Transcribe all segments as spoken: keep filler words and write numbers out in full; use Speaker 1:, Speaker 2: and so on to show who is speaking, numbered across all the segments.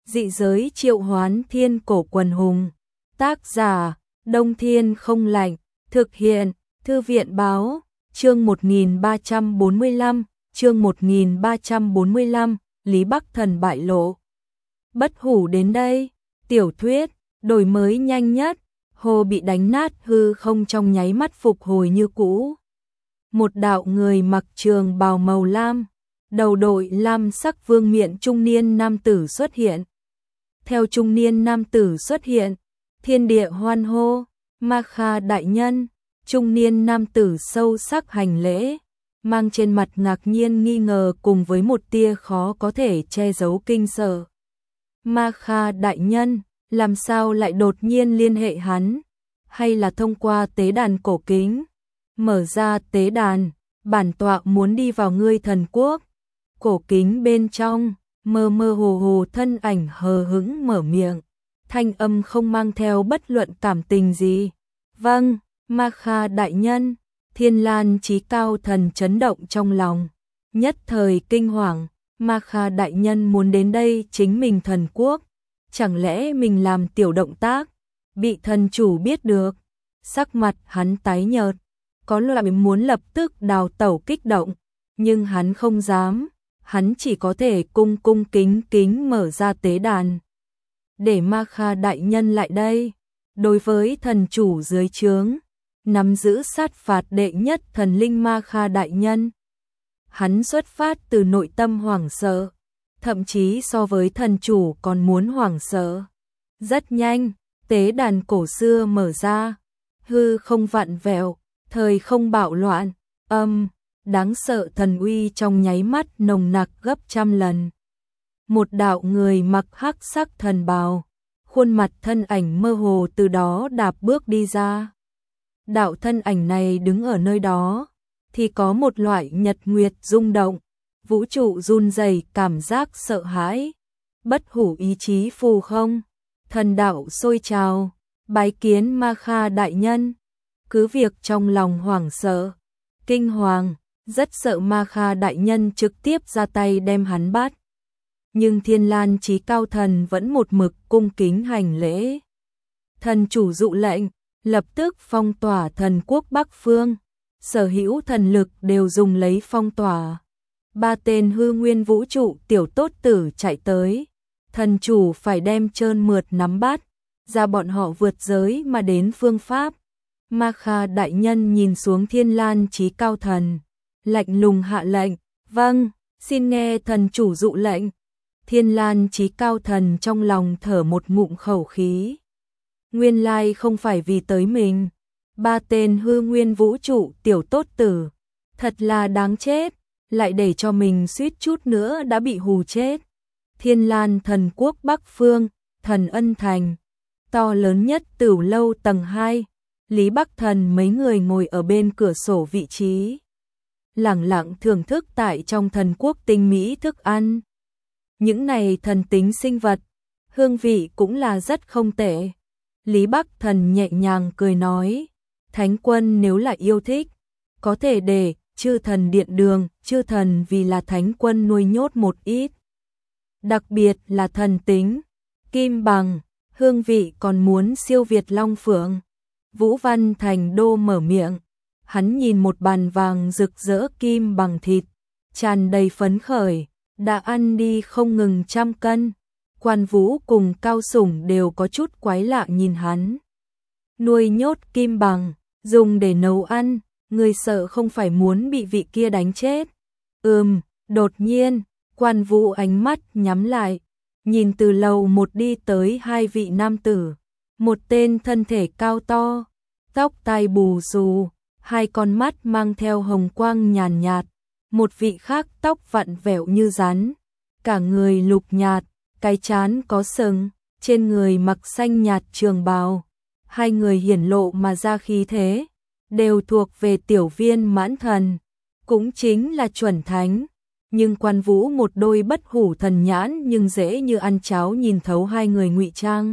Speaker 1: Dị giới triệu hoán thiên cổ quần hùng. Tác giả, Đông Thiên không lạnh. Thực hiện, Thư viện báo. Chương một nghìn ba trăm bốn mươi lăm, chương một nghìn ba trăm bốn mươi lăm, Lý Bắc Thần bại lộ. Bất hủ đến đây, tiểu thuyết, đổi mới nhanh nhất, hồ bị đánh nát hư không trong nháy mắt phục hồi như cũ. Một đạo người mặc trường bào màu lam, đầu đội lam sắc vương miện trung niên nam tử xuất hiện. Theo trung niên nam tử xuất hiện, thiên địa hoan hô, Ma Kha đại nhân, trung niên nam tử sâu sắc hành lễ, mang trên mặt ngạc nhiên nghi ngờ cùng với một tia khó có thể che giấu kinh sợ. Ma Kha đại nhân, làm sao lại đột nhiên liên hệ hắn, hay là thông qua tế đàn cổ kính? Mở ra tế đàn, bản tọa muốn đi vào ngươi thần quốc. Cổ kính bên trong, mơ mơ hồ hồ thân ảnh hờ hững mở miệng, thanh âm không mang theo bất luận cảm tình gì. Vâng, Ma Kha đại nhân. Thiên Lan Chí Cao Thần chấn động trong lòng, nhất thời kinh hoàng. Ma Kha đại nhân muốn đến đây chính mình thần quốc, chẳng lẽ mình làm tiểu động tác bị thần chủ biết được? Sắc mặt hắn tái nhợt, có loại muốn lập tức đào tẩu kích động, nhưng hắn không dám, hắn chỉ có thể cung cung kính kính mở ra tế đàn. Để Ma Kha đại nhân lại đây. Đối với thần chủ dưới trướng, nắm giữ sát phạt đệ nhất thần linh Ma Kha đại nhân, hắn xuất phát từ nội tâm hoảng sợ, thậm chí so với thần chủ còn muốn hoảng sợ. Rất nhanh, tế đàn cổ xưa mở ra, hư không vặn vẹo, thời không bạo loạn, âm, đáng sợ thần uy trong nháy mắt nồng nặc gấp trăm lần. Một đạo người mặc hắc sắc thần bào, khuôn mặt thân ảnh mơ hồ từ đó đạp bước đi ra. Đạo thân ảnh này đứng ở nơi đó, thì có một loại nhật nguyệt rung động, vũ trụ run rẩy cảm giác sợ hãi. Bất hủ ý chí phù không, thần đạo sôi trào, bái kiến Ma Kha đại nhân. Cứ việc trong lòng hoảng sợ, kinh hoàng, rất sợ Ma Kha đại nhân trực tiếp ra tay đem hắn bắt. Nhưng Thiên Lan Chí Cao Thần vẫn một mực cung kính hành lễ. Thần chủ dụ lệnh, lập tức phong tỏa thần quốc Bắc Phương, sở hữu thần lực đều dùng lấy phong tỏa. Ba tên hư nguyên vũ trụ tiểu tốt tử chạy tới, thần chủ phải đem trơn mượt nắm bắt, ra bọn họ vượt giới mà đến phương pháp. Ma Kha đại nhân nhìn xuống Thiên Lan Chí Cao Thần, lạnh lùng hạ lệnh, vâng, xin nghe thần chủ dụ lệnh. Thiên Lan Chí Cao Thần trong lòng thở một ngụm khẩu khí. Nguyên lai không phải vì tới mình. Ba tên hư nguyên vũ trụ tiểu tốt tử, thật là đáng chết, lại để cho mình suýt chút nữa đã bị hù chết. Thiên Lan thần quốc Bắc Phương, Thần Ân Thành, to lớn nhất tửu lâu tầng hai, Lý Bắc Thần mấy người ngồi ở bên cửa sổ vị trí, lẳng lặng thưởng thức tại trong thần quốc tinh mỹ thức ăn. Những này thần tính sinh vật, hương vị cũng là rất không tệ. Lý Bắc Thần nhẹ nhàng cười nói, Thánh quân nếu là yêu thích, có thể để chư thần điện đường, chư thần vì là Thánh quân nuôi nhốt một ít. Đặc biệt là thần tính, kim bằng, hương vị còn muốn siêu việt long phượng. Vũ Văn Thành Đô mở miệng, hắn nhìn một bàn vàng rực rỡ kim bằng thịt, tràn đầy phấn khởi, đã ăn đi không ngừng trăm cân. Quan Vũ cùng Cao Sủng đều có chút quái lạ nhìn hắn. Nuôi nhốt kim bằng, dùng để nấu ăn, người sợ không phải muốn bị vị kia đánh chết. Ừm, đột nhiên, Quan Vũ ánh mắt nhắm lại, nhìn từ lầu một đi tới hai vị nam tử. Một tên thân thể cao to, tóc tai bù xù, hai con mắt mang theo hồng quang nhàn nhạt. Một vị khác tóc vặn vẹo như rắn, cả người lục nhạt, cái trán có sừng, trên người mặc xanh nhạt trường bào. Hai người hiển lộ mà ra khí thế, đều thuộc về tiểu viên mãn thần, cũng chính là chuẩn thánh. Nhưng Quan Vũ một đôi bất hủ thần nhãn nhưng dễ như ăn cháo nhìn thấu hai người ngụy trang.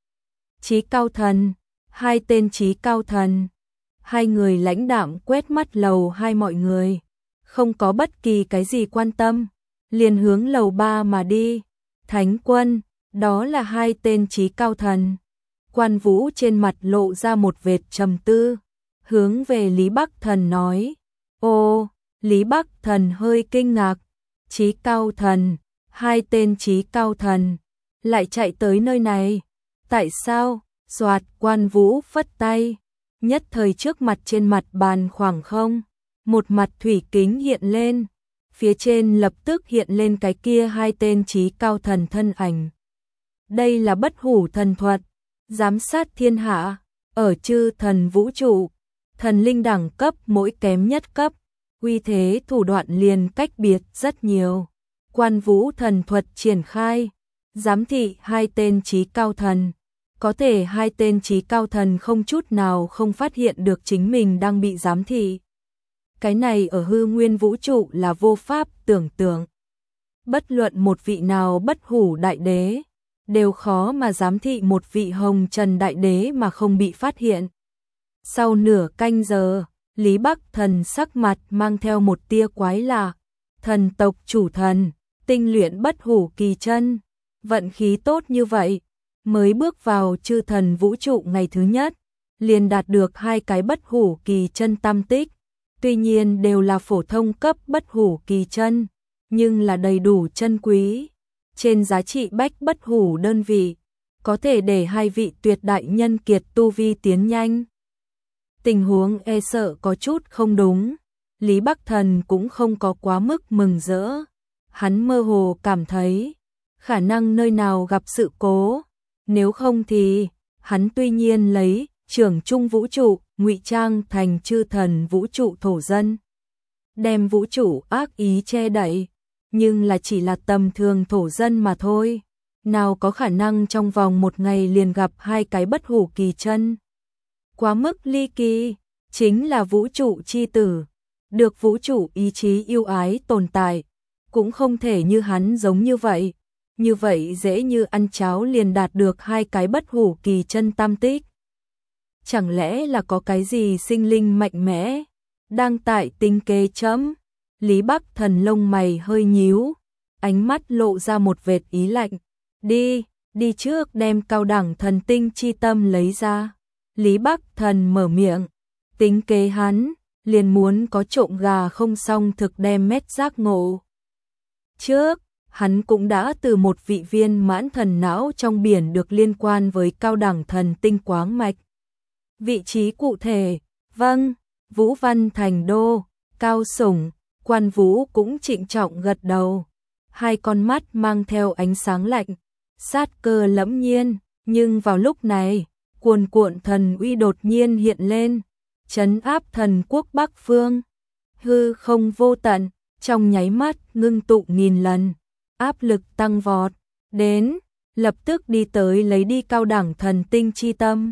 Speaker 1: Chí Cao Thần, hai tên Chí Cao Thần, hai người lãnh đạm quét mắt lầu hai mọi người, không có bất kỳ cái gì quan tâm, liền hướng lầu ba mà đi. Thánh quân, Đó là hai tên trí cao thần. Quan Vũ trên mặt lộ ra một vệt trầm tư, hướng về Lý Bắc Thần nói. Ô, Lý Bắc Thần hơi kinh ngạc. Trí cao thần, hai tên trí cao thần, lại chạy tới nơi này. Tại sao? Soạt, Quan Vũ phất tay. Nhất thời trước mặt trên mặt bàn khoảng không, một mặt thủy kính hiện lên. Phía trên lập tức hiện lên cái kia hai tên trí cao thần thân ảnh. Đây là bất hủ thần thuật, giám sát thiên hạ, ở chư thần vũ trụ, thần linh đẳng cấp mỗi kém nhất cấp, uy thế thủ đoạn liền cách biệt rất nhiều. Quan Vũ thần thuật triển khai, giám thị hai tên trí cao thần, có thể hai tên trí cao thần không chút nào không phát hiện được chính mình đang bị giám thị. Cái này ở hư nguyên vũ trụ là vô pháp tưởng tượng. Bất luận một vị nào bất hủ đại đế, đều khó mà giám thị một vị hồng trần đại đế mà không bị phát hiện. Sau nửa canh giờ, Lý Bắc Thần sắc mặt mang theo một tia quái lạ. Thần tộc chủ thần, tinh luyện bất hủ kỳ chân, vận khí tốt như vậy, mới bước vào chư thần vũ trụ ngày thứ nhất, liền đạt được hai cái bất hủ kỳ chân tam tích. Tuy nhiên đều là phổ thông cấp bất hủ kỳ chân, nhưng là đầy đủ chân quý. Trên giá trị bách bất hủ đơn vị, có thể để hai vị tuyệt đại nhân kiệt tu vi tiến nhanh. Tình huống e sợ có chút không đúng, Lý Bắc Thần cũng không có quá mức mừng rỡ. Hắn mơ hồ cảm thấy, khả năng nơi nào gặp sự cố, nếu không thì, hắn tuy nhiên lấy trưởng trung vũ trụ, ngụy trang thành chư thần vũ trụ thổ dân. Đem vũ trụ ác ý che đậy, nhưng là chỉ là tầm thường thổ dân mà thôi. Nào có khả năng trong vòng một ngày liền gặp hai cái bất hủ kỳ chân. Quá mức ly kỳ, chính là vũ trụ chi tử, được vũ trụ ý chí yêu ái tồn tại, cũng không thể như hắn giống như vậy. Như vậy dễ như ăn cháo liền đạt được hai cái bất hủ kỳ chân tam tích. Chẳng lẽ là có cái gì sinh linh mạnh mẽ đang tại tinh kế chấm? Lý Bắc Thần lông mày hơi nhíu, ánh mắt lộ ra một vệt ý lạnh. Đi, đi trước đem cao đẳng thần tinh chi tâm lấy ra. Lý Bắc Thần mở miệng, tính kế hắn, liền muốn có trộm gà không xong thực đem mét giác ngộ. Trước, hắn cũng đã từ một vị viên mãn thần não trong biển được liên quan với cao đẳng thần tinh quáng mạch. Vị trí cụ thể, vâng, Vũ Văn Thành Đô, Cao Sủng, Quan Vũ cũng trịnh trọng gật đầu. Hai con mắt mang theo ánh sáng lạnh, sát cơ lẫm nhiên, nhưng vào lúc này, cuồn cuộn thần uy đột nhiên hiện lên, trấn áp thần quốc Bắc Phương. Hư không vô tận, trong nháy mắt ngưng tụ nghìn lần, áp lực tăng vọt, đến, lập tức đi tới lấy đi cao đẳng thần tinh chi tâm.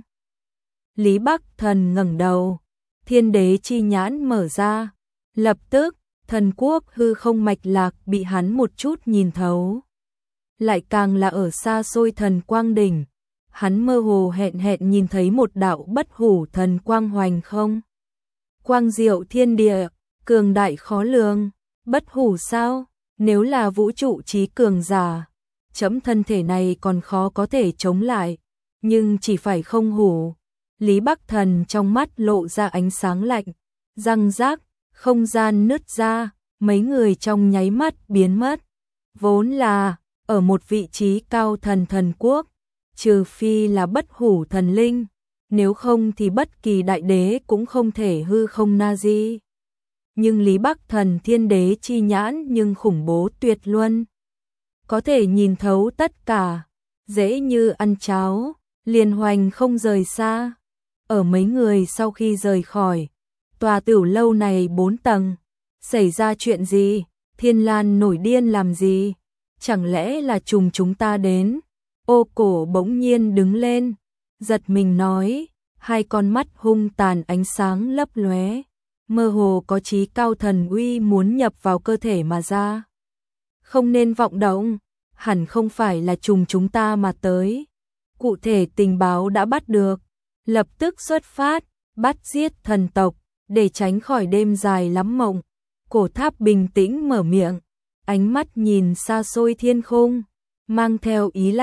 Speaker 1: Lý Bắc Thần ngẩng đầu, thiên đế chi nhãn mở ra, lập tức, thần quốc hư không mạch lạc bị hắn một chút nhìn thấu. Lại càng là ở xa xôi thần quang đỉnh, hắn mơ hồ hẹn hẹn nhìn thấy một đạo bất hủ thần quang hoành không. Quang diệu thiên địa, cường đại khó lường, bất hủ sao? Nếu là vũ trụ trí cường giả, chấm thân thể này còn khó có thể chống lại, nhưng chỉ phải không hủ. Lý Bắc Thần trong mắt lộ ra ánh sáng lạnh, răng rác, không gian nứt ra, mấy người trong nháy mắt biến mất. Vốn là, ở một vị trí cao thần thần quốc, trừ phi là bất hủ thần linh, nếu không thì bất kỳ đại đế cũng không thể hư không na di. Nhưng Lý Bắc Thần thiên đế chi nhãn nhưng khủng bố tuyệt luân, có thể nhìn thấu tất cả, dễ như ăn cháo, liền hoành không rời xa. Ở mấy người sau khi rời khỏi tòa tiểu lâu này bốn tầng, xảy ra chuyện gì? Thiên Lan nổi điên làm gì? Chẳng lẽ là trùng chúng ta đến? Ô Cổ bỗng nhiên đứng lên, giật mình nói, hai con mắt hung tàn ánh sáng lấp lóe, mơ hồ có chí cao thần uy muốn nhập vào cơ thể mà ra. Không nên vọng động, hẳn không phải là trùng chúng ta mà tới. Cụ thể tình báo đã bắt được, lập tức xuất phát, bắt giết thần tộc, để tránh khỏi đêm dài lắm mộng. Cổ Tháp bình tĩnh mở miệng, ánh mắt nhìn xa xôi thiên không, mang theo ý lạnh,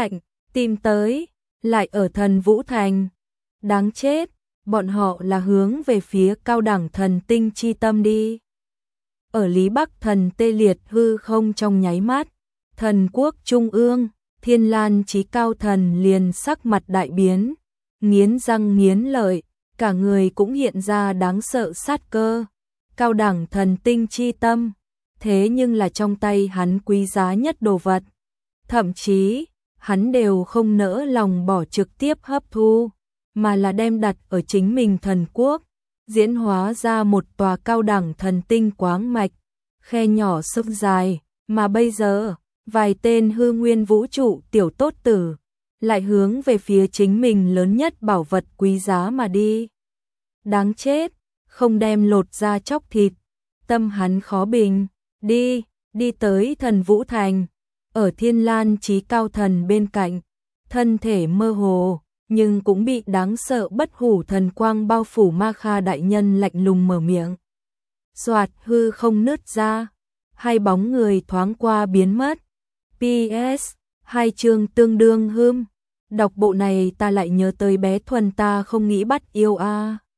Speaker 1: tìm tới, lại ở Thần Vũ Thành. Đáng chết, bọn họ là hướng về phía cao đẳng thần tinh chi tâm đi. Ở Lý Bắc Thần tê liệt hư không trong nháy mắt, thần quốc trung ương, Thiên Lan Chí Cao Thần liền sắc mặt đại biến, nghiến răng nghiến lợi, cả người cũng hiện ra đáng sợ sát cơ. Cao đẳng thần tinh chi tâm, thế nhưng là trong tay hắn quý giá nhất đồ vật. Thậm chí, hắn đều không nỡ lòng bỏ trực tiếp hấp thu, mà là đem đặt ở chính mình thần quốc, diễn hóa ra một tòa cao đẳng thần tinh quáng mạch, khe nhỏ sông dài, mà bây giờ, vài tên hư nguyên vũ trụ tiểu tốt tử, lại hướng về phía chính mình lớn nhất bảo vật quý giá mà đi. Đáng chết, không đem lột ra chóc thịt, tâm hắn khó bình, đi, đi tới Thần Vũ Thành, ở Thiên Lan Chí Cao Thần bên cạnh, thân thể mơ hồ, nhưng cũng bị đáng sợ bất hủ thần quang bao phủ Ma Kha đại nhân lạnh lùng mở miệng. Soạt hư không nứt ra, hai bóng người thoáng qua biến mất. pê ét, hai chương tương đương hươm. Đọc bộ này ta lại nhớ tới bé Thuần ta không nghĩ bắt yêu a. À.